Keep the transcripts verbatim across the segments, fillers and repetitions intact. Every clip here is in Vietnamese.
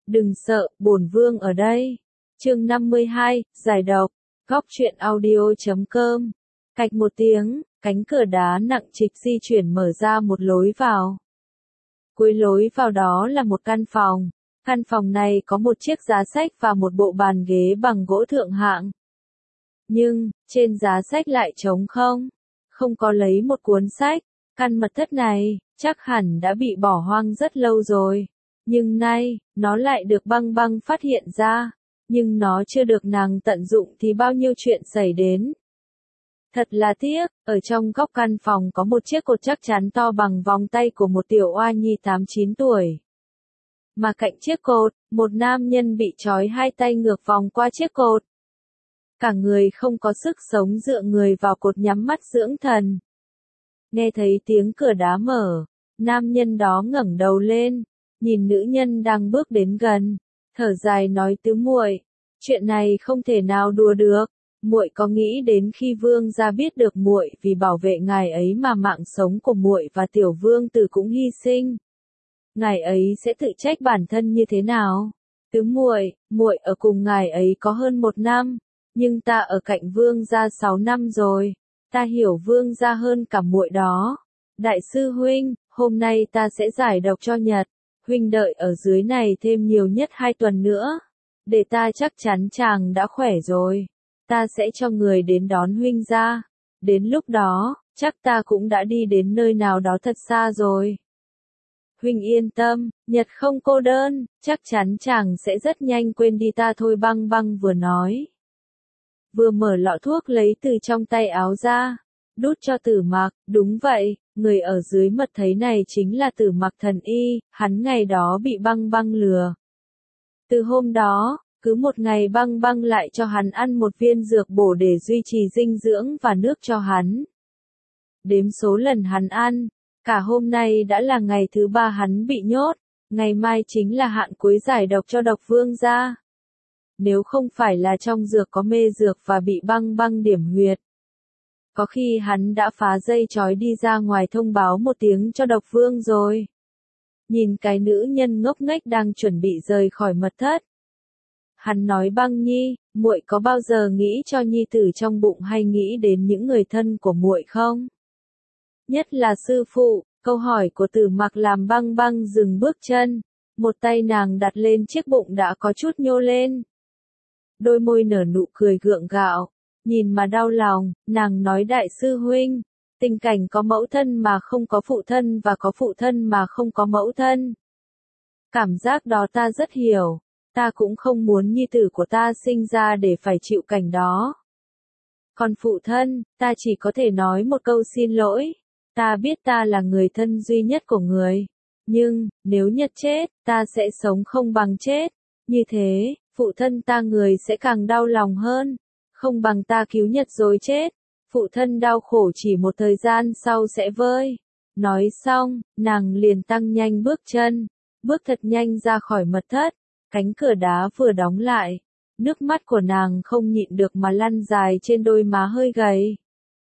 Đừng sợ, bổn vương ở đây. Chương năm mươi hai, giải độc. Góc truyện audio chấm com. Cạch một tiếng, cánh cửa đá nặng trịch di chuyển mở ra một lối vào. Cuối lối vào đó là một căn phòng. Căn phòng này có một chiếc giá sách và một bộ bàn ghế bằng gỗ thượng hạng. Nhưng, trên giá sách lại trống không. Không có lấy một cuốn sách. Căn mật thất này, chắc hẳn đã bị bỏ hoang rất lâu rồi. Nhưng nay, nó lại được Băng Băng phát hiện ra. Nhưng nó chưa được nàng tận dụng thì bao nhiêu chuyện xảy đến. Thật là tiếc, ở trong góc căn phòng có một chiếc cột chắc chắn to bằng vòng tay của một tiểu oa nhi tám chín tuổi. Mà cạnh chiếc cột, một nam nhân bị trói hai tay ngược vòng qua chiếc cột. Cả người không có sức sống dựa người vào cột nhắm mắt dưỡng thần. Nghe thấy tiếng cửa đá mở, nam nhân đó ngẩng đầu lên, nhìn nữ nhân đang bước đến gần, thở dài nói tứ muội, chuyện này không thể nào đùa được. Muội có nghĩ đến khi vương gia biết được muội vì bảo vệ ngài ấy mà mạng sống của muội và tiểu vương tử cũng hy sinh, ngài ấy sẽ tự trách bản thân như thế nào? Tứ muội, muội ở cùng ngài ấy có hơn một năm, nhưng ta ở cạnh vương gia sáu năm rồi, ta hiểu vương gia hơn cả muội đó. Đại sư huynh, hôm nay ta sẽ giải độc cho Nhật, huynh đợi ở dưới này thêm nhiều nhất hai tuần nữa, để ta chắc chắn chàng đã khỏe rồi. Ta sẽ cho người đến đón huynh ra. Đến lúc đó, chắc ta cũng đã đi đến nơi nào đó thật xa rồi. Huynh yên tâm, Nhật không cô đơn, chắc chắn chàng sẽ rất nhanh quên đi ta thôi. Băng Băng vừa nói, vừa mở lọ thuốc lấy từ trong tay áo ra, đút cho Tử Mặc. Đúng vậy, người ở dưới mật thấy này chính là Tử Mặc thần y, hắn ngày đó bị Băng Băng lừa. Từ hôm đó, cứ một ngày Băng Băng lại cho hắn ăn một viên dược bổ để duy trì dinh dưỡng và nước cho hắn. Đếm số lần hắn ăn, cả hôm nay đã là ngày thứ ba hắn bị nhốt, ngày mai chính là hạn cuối giải độc cho độc vương gia. Nếu không phải là trong dược có mê dược và bị Băng Băng điểm huyệt, có khi hắn đã phá dây trói đi ra ngoài thông báo một tiếng cho độc vương rồi. Nhìn cái nữ nhân ngốc nghếch đang chuẩn bị rời khỏi mật thất, hắn nói, Băng nhi, muội có bao giờ nghĩ cho nhi tử trong bụng hay nghĩ đến những người thân của muội không? Nhất là sư phụ. Câu hỏi của Tử Mặc làm Băng Băng dừng bước chân, một tay nàng đặt lên chiếc bụng đã có chút nhô lên. Đôi môi nở nụ cười gượng gạo, nhìn mà đau lòng, nàng nói, đại sư huynh, tình cảnh có mẫu thân mà không có phụ thân và có phụ thân mà không có mẫu thân. Cảm giác đó ta rất hiểu. Ta cũng không muốn nhi tử của ta sinh ra để phải chịu cảnh đó. Còn phụ thân, ta chỉ có thể nói một câu xin lỗi. Ta biết ta là người thân duy nhất của người. Nhưng, nếu Nhật chết, ta sẽ sống không bằng chết. Như thế, phụ thân ta người sẽ càng đau lòng hơn. Không bằng ta cứu Nhật rồi chết. Phụ thân đau khổ chỉ một thời gian sau sẽ vơi. Nói xong, nàng liền tăng nhanh bước chân. Bước thật nhanh ra khỏi mật thất. Cánh cửa đá vừa đóng lại, nước mắt của nàng không nhịn được mà lăn dài trên đôi má hơi gầy.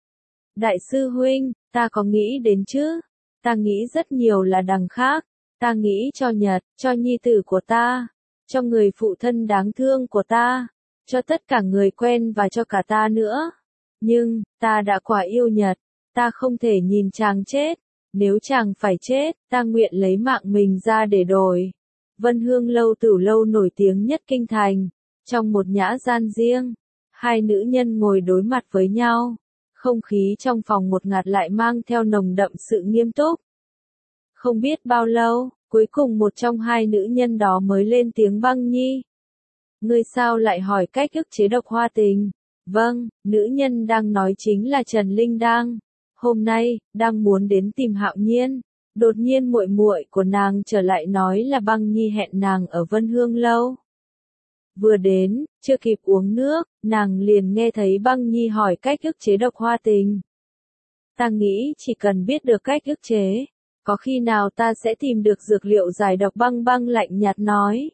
Đại sư huynh, ta có nghĩ đến chứ? Ta nghĩ rất nhiều là đằng khác. Ta nghĩ cho Nhật, cho nhi tử của ta, cho người phụ thân đáng thương của ta, cho tất cả người quen và cho cả ta nữa. Nhưng, ta đã quá yêu Nhật, ta không thể nhìn chàng chết. Nếu chàng phải chết, ta nguyện lấy mạng mình ra để đổi. Vân Hương lâu tửu lâu nổi tiếng nhất kinh thành, trong một nhã gian riêng, hai nữ nhân ngồi đối mặt với nhau, không khí trong phòng một ngạt lại mang theo nồng đậm sự nghiêm túc. Không biết bao lâu, cuối cùng một trong hai nữ nhân đó mới lên tiếng, Băng nhi, ngươi sao lại hỏi cách ức chế độc hoa tình? Vâng, nữ nhân đang nói chính là Trần Linh Đang, hôm nay đang muốn đến tìm Hạo Nhiên. Đột nhiên muội muội của nàng trở lại nói là Băng nhi hẹn nàng ở Vân Hương lâu. Vừa đến, chưa kịp uống nước, nàng liền nghe thấy Băng nhi hỏi cách ức chế độc hoa tình. Ta nghĩ chỉ cần biết được cách ức chế, có khi nào ta sẽ tìm được dược liệu giải độc. Băng Băng lạnh nhạt nói.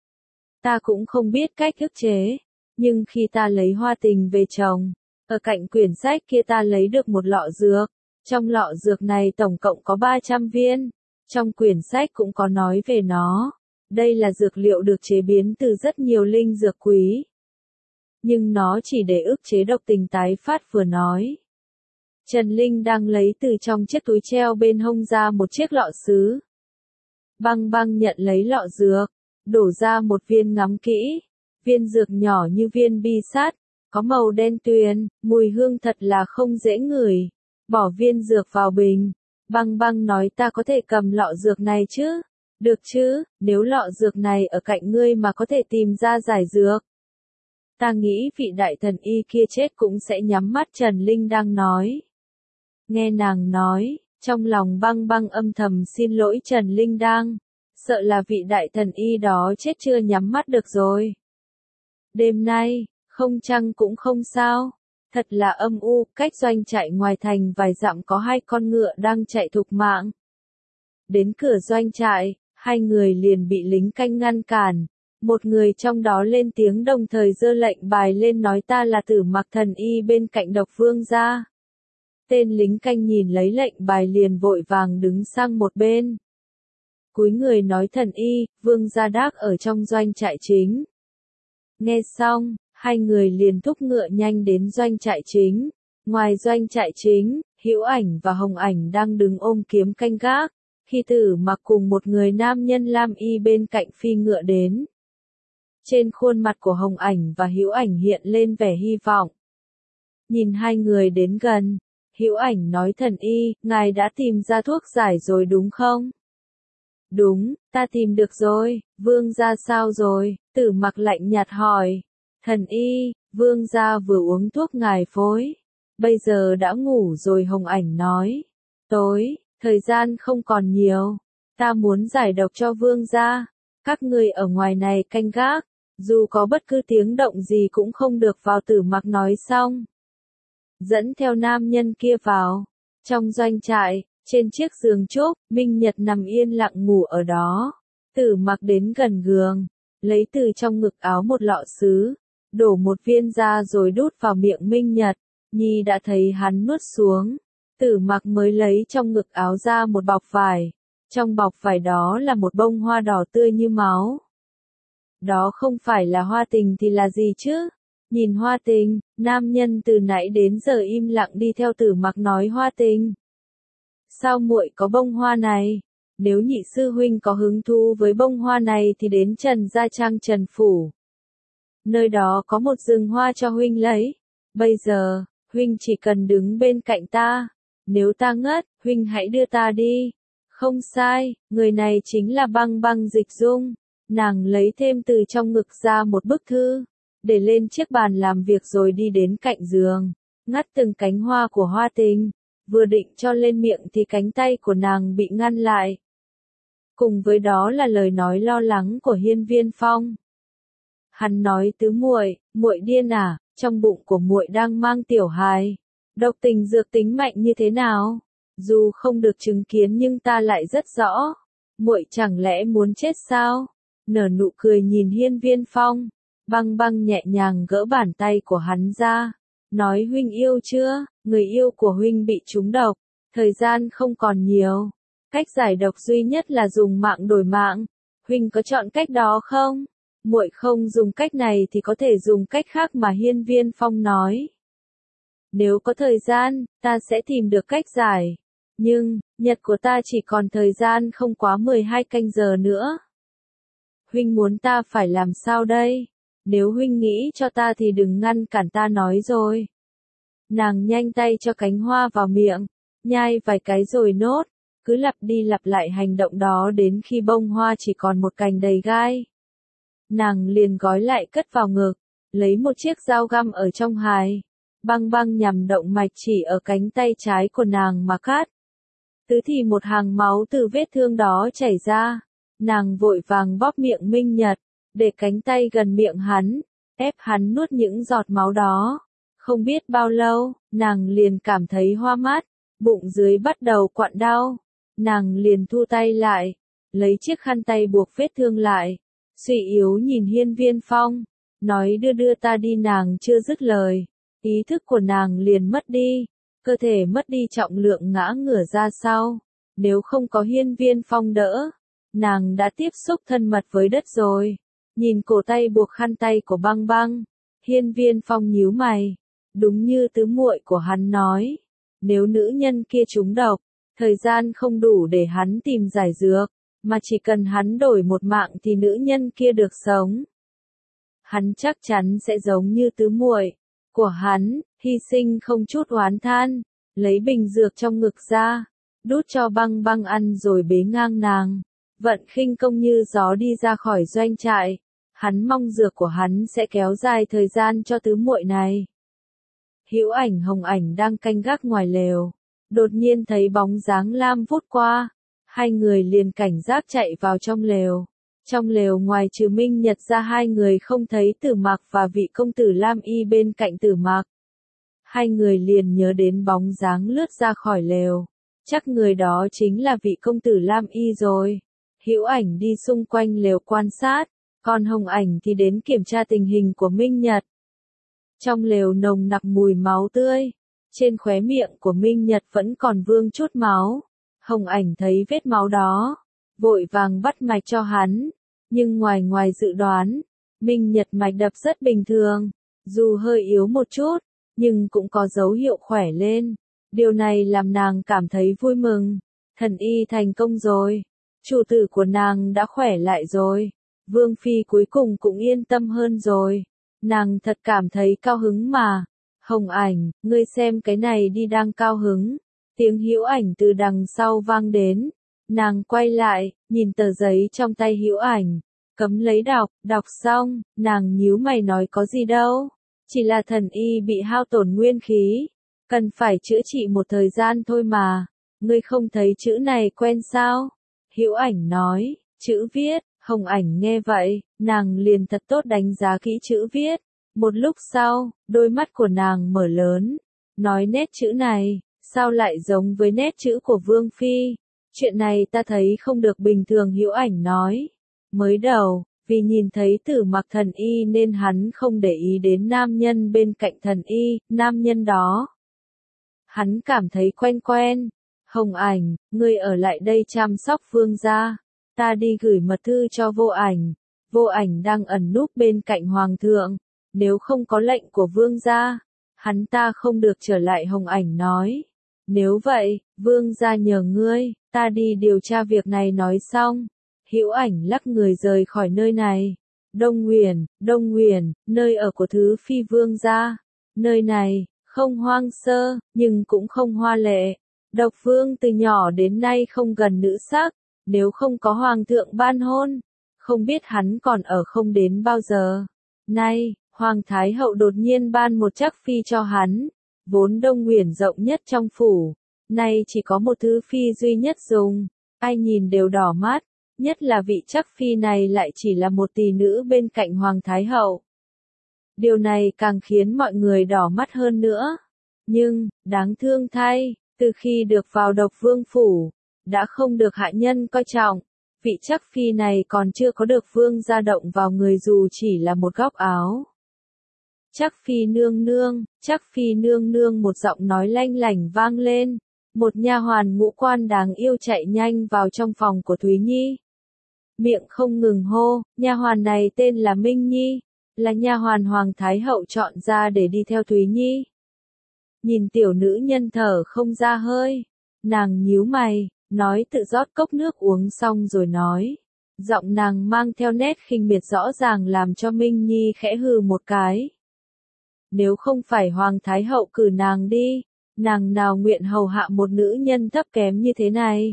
Ta cũng không biết cách ức chế, nhưng khi ta lấy hoa tình về trồng, ở cạnh quyển sách kia ta lấy được một lọ dược. Trong lọ dược này tổng cộng có ba trăm viên. Trong quyển sách cũng có nói về nó. Đây là dược liệu được chế biến từ rất nhiều linh dược quý. Nhưng nó chỉ để ức chế độc tình tái phát vừa nói. Trần Linh đang lấy từ trong chiếc túi treo bên hông ra một chiếc lọ sứ. Băng băng nhận lấy lọ dược, đổ ra một viên ngắm kỹ. Viên dược nhỏ như viên bi sắt, có màu đen tuyền, mùi hương thật là không dễ ngửi. Bỏ viên dược vào bình. Băng băng nói ta có thể cầm lọ dược này chứ? Được chứ, nếu lọ dược này ở cạnh ngươi mà có thể tìm ra giải dược. Ta nghĩ vị đại thần y kia chết cũng sẽ nhắm mắt. Trần Linh đang nói. Nghe nàng nói, trong lòng băng băng âm thầm xin lỗi Trần Linh đang. Sợ là vị đại thần y đó chết chưa nhắm mắt được rồi. Đêm nay, không trăng cũng không sao. Thật là âm u, cách doanh trại ngoài thành vài dặm có hai con ngựa đang chạy thục mạng. Đến cửa doanh trại, hai người liền bị lính canh ngăn cản. Một người trong đó lên tiếng đồng thời giơ lệnh bài lên nói ta là Tử Mặc thần y bên cạnh Độc Vương gia. Tên lính canh nhìn lấy lệnh bài liền vội vàng đứng sang một bên. Cúi người nói thần y, Vương gia đác ở trong doanh trại chính. Nghe xong, hai người liền thúc ngựa nhanh đến doanh trại chính. Ngoài doanh trại chính, Hữu Ảnh và Hồng Ảnh đang đứng ôm kiếm canh gác. Khi Tử Mặc cùng một người nam nhân lam y bên cạnh phi ngựa đến. Trên khuôn mặt của Hồng Ảnh và Hữu Ảnh hiện lên vẻ hy vọng. Nhìn hai người đến gần, Hữu Ảnh nói thần y, ngài đã tìm ra thuốc giải rồi đúng không? Đúng, ta tìm được rồi, Vương gia sao rồi? Tử Mặc lạnh nhạt hỏi. Thần y, Vương gia vừa uống thuốc ngài phối. Bây giờ đã ngủ rồi. Hồng Ảnh nói. Tối, thời gian không còn nhiều. Ta muốn giải độc cho Vương gia. Các ngươi ở ngoài này canh gác. Dù có bất cứ tiếng động gì cũng không được vào. Tử Mặc nói xong. Dẫn theo nam nhân kia vào. Trong doanh trại, trên chiếc giường chốt, Minh Nhật nằm yên lặng ngủ ở đó. Tử Mặc đến gần giường, lấy từ trong ngực áo một lọ sứ, đổ một viên ra rồi đút vào miệng Minh Nhật. Nhi đã thấy hắn nuốt xuống. Tử Mặc mới lấy trong ngực áo ra một bọc vải. Trong bọc vải đó là một bông hoa đỏ tươi như máu. Đó không phải là hoa tình thì là gì chứ? Nhìn hoa tình, nam nhân từ nãy đến giờ im lặng đi theo Tử Mặc nói hoa tình. Sao muội có bông hoa này? Nếu nhị sư huynh có hứng thú với bông hoa này thì đến Trần Gia Trang Trần Phủ. Nơi đó có một rừng hoa cho huynh lấy. Bây giờ, huynh chỉ cần đứng bên cạnh ta. Nếu ta ngất, huynh hãy đưa ta đi. Không sai, người này chính là Băng Băng Dịch Dung. Nàng lấy thêm từ trong ngực ra một bức thư, để lên chiếc bàn làm việc rồi đi đến cạnh giường, ngắt từng cánh hoa của hoa tình. Vừa định cho lên miệng thì cánh tay của nàng bị ngăn lại. Cùng với đó là lời nói lo lắng của Hiên Viên Phong. Hắn nói tứ muội, muội điên à, trong bụng của muội đang mang tiểu hài. Độc tình dược tính mạnh như thế nào? Dù không được chứng kiến nhưng ta lại rất rõ. Muội chẳng lẽ muốn chết sao? Nở nụ cười nhìn Hiên Viên Phong. Băng Băng nhẹ nhàng gỡ bàn tay của hắn ra. Nói huynh yêu chưa? Người yêu của huynh bị trúng độc. Thời gian không còn nhiều. Cách giải độc duy nhất là dùng mạng đổi mạng. Huynh có chọn cách đó không? Muội không dùng cách này thì có thể dùng cách khác mà Hiên Viên Phong nói. Nếu có thời gian, ta sẽ tìm được cách giải. Nhưng, nhật của ta chỉ còn thời gian không quá mười hai canh giờ nữa. Huynh muốn ta phải làm sao đây? Nếu huynh nghĩ cho ta thì đừng ngăn cản ta nói rồi. Nàng nhanh tay cho cánh hoa vào miệng, nhai vài cái rồi nốt, cứ lặp đi lặp lại hành động đó đến khi bông hoa chỉ còn một cành đầy gai. Nàng liền gói lại cất vào ngực, lấy một chiếc dao găm ở trong hài. Băng Băng nhằm động mạch chỉ ở cánh tay trái của nàng mà cắt. Tứ thì một hàng máu từ vết thương đó chảy ra. Nàng vội vàng bóp miệng Minh Nhật, để cánh tay gần miệng hắn, ép hắn nuốt những giọt máu đó. Không biết bao lâu, nàng liền cảm thấy hoa mắt, bụng dưới bắt đầu quặn đau. Nàng liền thu tay lại, lấy chiếc khăn tay buộc vết thương lại, suy yếu nhìn Hiên Viên Phong, nói đưa đưa ta đi. Nàng chưa dứt lời, ý thức của nàng liền mất đi, cơ thể mất đi trọng lượng ngã ngửa ra sau. Nếu không có Hiên Viên Phong đỡ, nàng đã tiếp xúc thân mật với đất rồi. Nhìn cổ tay buộc khăn tay của Băng Băng, Hiên Viên Phong nhíu mày, đúng như tứ muội của hắn nói, nếu nữ nhân kia trúng độc, thời gian không đủ để hắn tìm giải dược, mà chỉ cần hắn đổi một mạng thì nữ nhân kia được sống. Hắn chắc chắn sẽ giống như tứ muội của hắn, hy sinh không chút oán than, lấy bình dược trong ngực ra, đút cho Băng Băng ăn rồi bế ngang nàng, vận khinh công như gió đi ra khỏi doanh trại. Hắn mong dược của hắn sẽ kéo dài thời gian cho tứ muội này. Hữu Ảnh Hồng Ảnh đang canh gác ngoài lều, đột nhiên thấy bóng dáng lam vút qua, hai người liền cảnh giác chạy vào trong lều. Trong lều ngoài trừ Minh Nhật ra hai người không thấy Tử Mạc và vị công tử Lam Y bên cạnh Tử Mạc. Hai người liền nhớ đến bóng dáng lướt ra khỏi lều, chắc người đó chính là vị công tử Lam Y rồi. Hữu Ảnh đi xung quanh lều quan sát, còn Hồng Ảnh thì đến kiểm tra tình hình của Minh Nhật. Trong lều nồng nặc mùi máu tươi, trên khóe miệng của Minh Nhật vẫn còn vương chút máu. Hồng Ảnh thấy vết máu đó, vội vàng bắt mạch cho hắn, nhưng ngoài ngoài dự đoán, Minh Nhật mạch đập rất bình thường, dù hơi yếu một chút, nhưng cũng có dấu hiệu khỏe lên. Điều này làm nàng cảm thấy vui mừng, thần y thành công rồi, chủ tử của nàng đã khỏe lại rồi. Vương Phi cuối cùng cũng yên tâm hơn rồi. Nàng thật cảm thấy cao hứng mà. Hồng Ảnh, ngươi xem cái này đi đang cao hứng. Tiếng Hữu Ảnh từ đằng sau vang đến. Nàng quay lại, nhìn tờ giấy trong tay Hữu Ảnh. Cấm lấy đọc, đọc xong, nàng nhíu mày nói có gì đâu. Chỉ là thần y bị hao tổn nguyên khí. Cần phải chữa trị một thời gian thôi mà. Ngươi không thấy chữ này quen sao? Hữu Ảnh nói, chữ viết. Hồng Ảnh nghe vậy, nàng liền thật tốt đánh giá kỹ chữ viết. Một lúc sau, đôi mắt của nàng mở lớn, nói nét chữ này, sao lại giống với nét chữ của Vương Phi? Chuyện này ta thấy không được bình thường. Hữu Ảnh nói. Mới đầu, vì nhìn thấy Tử Mặc thần y nên hắn không để ý đến nam nhân bên cạnh thần y, nam nhân đó. Hắn cảm thấy quen quen. Hồng Ảnh, ngươi ở lại đây chăm sóc Vương gia. Ta đi gửi mật thư cho Vô Ảnh. Vô Ảnh đang ẩn núp bên cạnh Hoàng thượng. Nếu không có lệnh của Vương gia, hắn ta không được trở lại. Hồng Ảnh nói. Nếu vậy, Vương gia nhờ ngươi, ta đi điều tra việc này. Nói xong, Hữu Ảnh lắc người rời khỏi nơi này. Đông Nguyền, Đông Nguyền, nơi ở của thứ phi Vương gia. Nơi này, không hoang sơ, nhưng cũng không hoa lệ. Độc Vương từ nhỏ đến nay không gần nữ sắc. Nếu không có Hoàng thượng ban hôn, không biết hắn còn ở không đến bao giờ. Nay, Hoàng Thái Hậu đột nhiên ban một trắc phi cho hắn, vốn Đông Nguyền rộng nhất trong phủ, nay chỉ có một thứ phi duy nhất dùng, ai nhìn đều đỏ mắt, nhất là vị trắc phi này lại chỉ là một tỷ nữ bên cạnh Hoàng Thái Hậu. Điều này càng khiến mọi người đỏ mắt hơn nữa. Nhưng, đáng thương thay, từ khi được vào Độc Vương phủ, đã không được hạ nhân coi trọng, vị trắc phi này còn chưa có được Vương gia động vào người dù chỉ là một góc áo. Trắc phi nương nương, Trắc phi nương nương, một giọng nói lanh lảnh vang lên, một nha hoàn ngũ quan đáng yêu chạy nhanh vào trong phòng của Thúy Nhi. Miệng không ngừng hô, nha hoàn này tên là Minh Nhi, là nha hoàn Hoàng Thái Hậu chọn ra để đi theo Thúy Nhi. Nhìn tiểu nữ nhân thở không ra hơi, nàng nhíu mày, nói tự rót cốc nước uống xong rồi nói. Giọng nàng mang theo nét khinh miệt rõ ràng làm cho Minh Nhi khẽ hừ một cái. Nếu không phải Hoàng Thái Hậu cử nàng đi, nàng nào nguyện hầu hạ một nữ nhân thấp kém như thế này.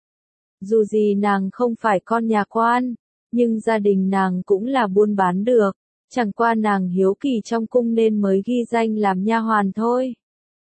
Dù gì nàng không phải con nhà quan, nhưng gia đình nàng cũng là buôn bán được, chẳng qua nàng hiếu kỳ trong cung nên mới ghi danh làm nha hoàn thôi.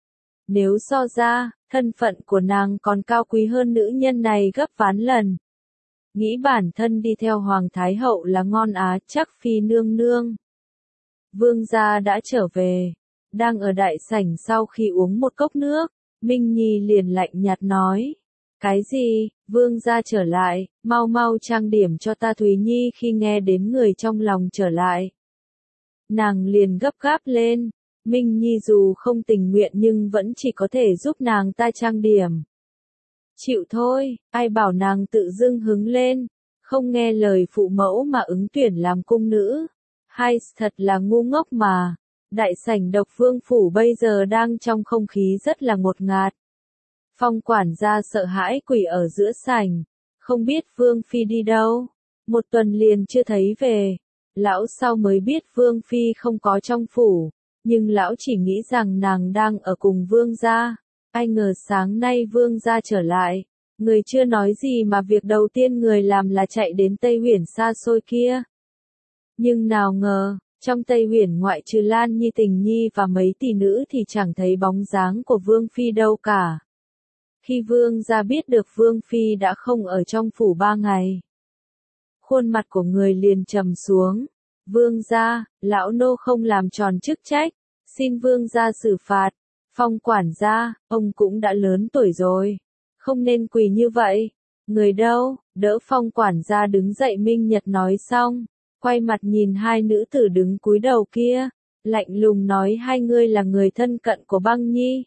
Nếu so ra, thân phận của nàng còn cao quý hơn nữ nhân này gấp vạn lần. Nghĩ bản thân đi theo Hoàng Thái Hậu là ngon á. Trắc phi nương nương. Vương gia đã trở về, đang ở đại sảnh sau khi uống một cốc nước, Minh Nhi liền lạnh nhạt nói. Cái gì, Vương gia trở lại, mau mau trang điểm cho ta. Thúy Nhi khi nghe đến người trong lòng trở lại, nàng liền gấp gáp lên. Minh Nhi dù không tình nguyện nhưng vẫn chỉ có thể giúp nàng ta trang điểm. Chịu thôi, ai bảo nàng tự dưng hứng lên, không nghe lời phụ mẫu mà ứng tuyển làm cung nữ. Hay thật là ngu ngốc mà. Đại sảnh Độc Vương phủ bây giờ đang trong không khí rất là ngột ngạt. Phong quản gia sợ hãi quỳ ở giữa sảnh, không biết Vương phi đi đâu, một tuần liền chưa thấy về. Lão sau mới biết Vương phi không có trong phủ, nhưng lão chỉ nghĩ rằng nàng đang ở cùng Vương gia. Ai ngờ sáng nay Vương gia trở lại, người chưa nói gì mà việc đầu tiên người làm là chạy đến Tây Huyền xa xôi kia. Nhưng nào ngờ, trong Tây Huyền ngoại trừ Lan Nhi Tình Nhi và mấy tỷ nữ thì chẳng thấy bóng dáng của Vương phi đâu cả. Khi Vương gia biết được Vương phi đã không ở trong phủ ba ngày, khuôn mặt của người liền trầm xuống. Vương gia, lão nô không làm tròn chức trách, xin Vương gia xử phạt. Phong quản gia, ông cũng đã lớn tuổi rồi, không nên quỳ như vậy. Người đâu, đỡ Phong quản gia đứng dậy. Minh Nhật nói xong, quay mặt nhìn hai nữ tử đứng cúi đầu kia, lạnh lùng nói: hai ngươi là người thân cận của Băng Nhi.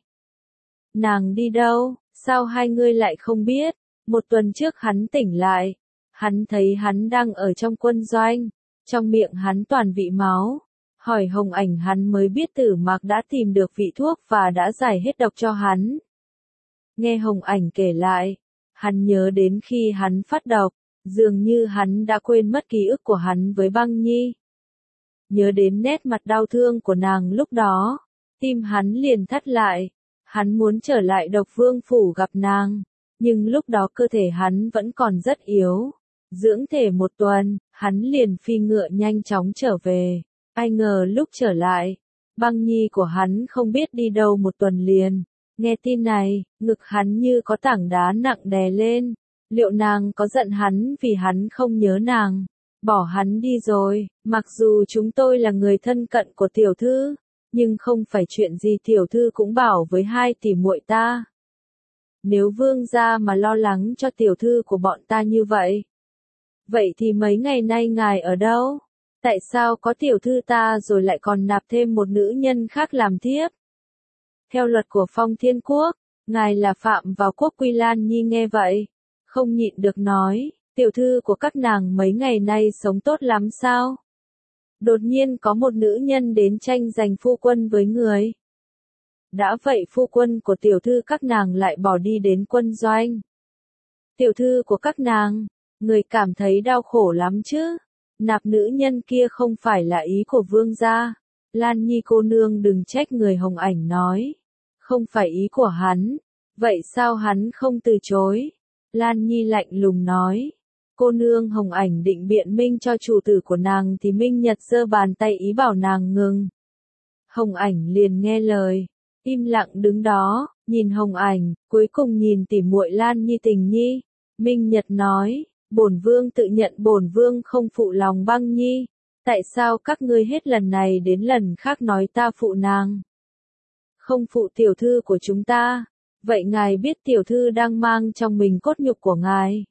Nàng đi đâu, sao hai ngươi lại không biết? Một tuần trước hắn tỉnh lại, hắn thấy hắn đang ở trong quân doanh, trong miệng hắn toàn vị máu. Hỏi Hồng Ảnh hắn mới biết Tử Mạc đã tìm được vị thuốc và đã giải hết độc cho hắn. Nghe Hồng Ảnh kể lại, hắn nhớ đến khi hắn phát độc, dường như hắn đã quên mất ký ức của hắn với Băng Nhi. Nhớ đến nét mặt đau thương của nàng lúc đó, tim hắn liền thắt lại. Hắn muốn trở lại Độc Vương phủ gặp nàng, nhưng lúc đó cơ thể hắn vẫn còn rất yếu. Dưỡng thể một tuần, hắn liền phi ngựa nhanh chóng trở về. Ai ngờ lúc trở lại, Băng Nhi của hắn không biết đi đâu một tuần liền. Nghe tin này, ngực hắn như có tảng đá nặng đè lên. Liệu nàng có giận hắn vì hắn không nhớ nàng, bỏ hắn đi rồi? Mặc dù chúng tôi là người thân cận của tiểu thư, nhưng không phải chuyện gì tiểu thư cũng bảo với hai tỷ muội ta. Nếu Vương gia mà lo lắng cho tiểu thư của bọn ta như vậy, vậy thì mấy ngày nay ngài ở đâu? Tại sao có tiểu thư ta rồi lại còn nạp thêm một nữ nhân khác làm thiếp? Theo luật của Phong Thiên Quốc, ngài là phạm vào quốc quy. Lan Nhi nghe vậy, không nhịn được nói: tiểu thư của các nàng mấy ngày nay sống tốt lắm sao? Đột nhiên có một nữ nhân đến tranh giành phu quân với người. Đã vậy phu quân của tiểu thư các nàng lại bỏ đi đến quân doanh. Tiểu thư của các nàng, người cảm thấy đau khổ lắm chứ? Nạp nữ nhân kia không phải là ý của Vương gia. Lan Nhi cô nương đừng trách người. Hồng Ảnh nói, không phải ý của hắn, vậy sao hắn không từ chối? Lan Nhi lạnh lùng nói, cô nương. Hồng Ảnh định biện minh cho chủ tử của nàng thì Minh Nhật giơ bàn tay ý bảo nàng ngừng. Hồng Ảnh liền nghe lời, im lặng đứng đó, nhìn Hồng Ảnh, cuối cùng nhìn tỉ muội Lan Nhi Tình Nhi. Minh Nhật nói, bổn vương tự nhận bổn vương không phụ lòng Băng Nhi, tại sao các ngươi hết lần này đến lần khác nói ta phụ nàng? Không phụ tiểu thư của chúng ta, vậy ngài biết tiểu thư đang mang trong mình cốt nhục của ngài,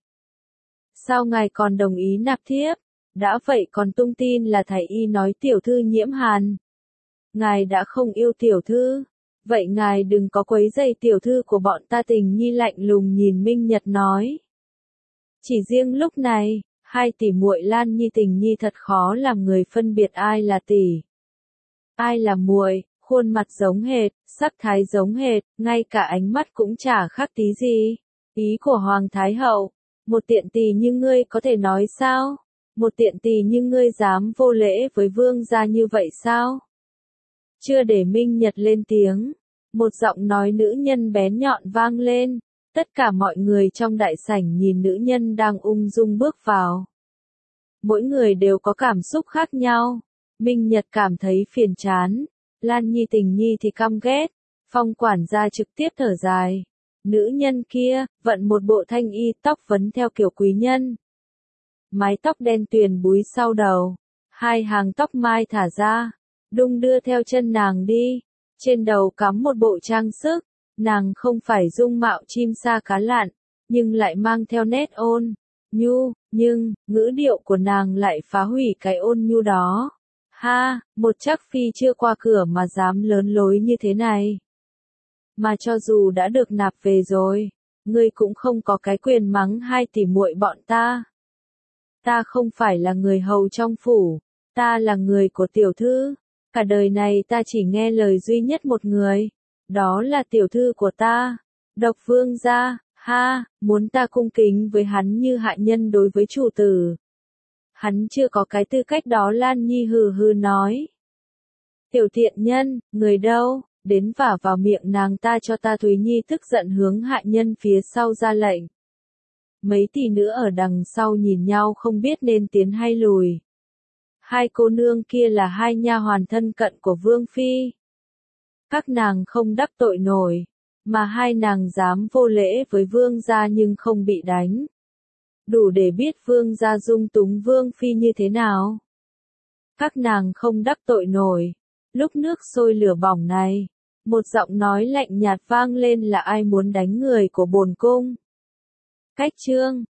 sao ngài còn đồng ý nạp thiếp? Đã vậy còn tung tin là thái y nói tiểu thư nhiễm hàn. Ngài đã không yêu tiểu thư, vậy ngài đừng có quấy rầy tiểu thư của bọn ta. Tình Nhi lạnh lùng nhìn Minh Nhật nói. Chỉ riêng lúc này, hai tỷ muội Lan Nhi Tình Nhi thật khó làm người phân biệt ai là tỷ, ai là muội. Khuôn mặt giống hệt, sắc thái giống hệt, ngay cả ánh mắt cũng chả khác tí gì. Ý của Hoàng Thái Hậu, một tiện tỳ như ngươi có thể nói sao? Một tiện tỳ như ngươi dám vô lễ với vương gia như vậy sao? Chưa để Minh Nhật lên tiếng, một giọng nói nữ nhân bén nhọn vang lên. Tất cả mọi người trong đại sảnh nhìn nữ nhân đang ung dung bước vào. Mỗi người đều có cảm xúc khác nhau. Minh Nhật cảm thấy phiền chán, Lan Nhi Tình Nhi thì căm ghét. Phong quản gia trực tiếp thở dài. Nữ nhân kia, vận một bộ thanh y tóc vấn theo kiểu quý nhân. Mái tóc đen tuyền búi sau đầu, hai hàng tóc mai thả ra, đung đưa theo chân nàng đi. Trên đầu cắm một bộ trang sức, nàng không phải dung mạo chim sa cá lặn, nhưng lại mang theo nét ôn nhu, nhưng ngữ điệu của nàng lại phá hủy cái ôn nhu đó. Ha, một trác phi chưa qua cửa mà dám lớn lối như thế này. Mà cho dù đã được nạp về rồi, ngươi cũng không có cái quyền mắng hai tỷ muội bọn ta. Ta không phải là người hầu trong phủ, ta là người của tiểu thư. Cả đời này ta chỉ nghe lời duy nhất một người, đó là tiểu thư của ta. Độc Vương gia, ha, muốn ta cung kính với hắn như hạ nhân đối với chủ tử. Hắn chưa có cái tư cách đó. Lan Nhi hừ hừ nói. Tiểu tiện nhân, người đâu, đến vả vào miệng nàng ta cho ta. Thúy Nhi tức giận hướng hạ nhân phía sau ra lệnh. Mấy tỷ nữa ở đằng sau nhìn nhau không biết nên tiến hay lùi. Hai cô nương kia là hai nha hoàn thân cận của Vương Phi. Các nàng không đắc tội nổi, mà hai nàng dám vô lễ với Vương gia nhưng không bị đánh. Đủ để biết Vương gia dung túng Vương Phi như thế nào. Các nàng không đắc tội nổi. Lúc nước sôi lửa bỏng này, một giọng nói lạnh nhạt vang lên là ai muốn đánh người của bổn cung. Cách chương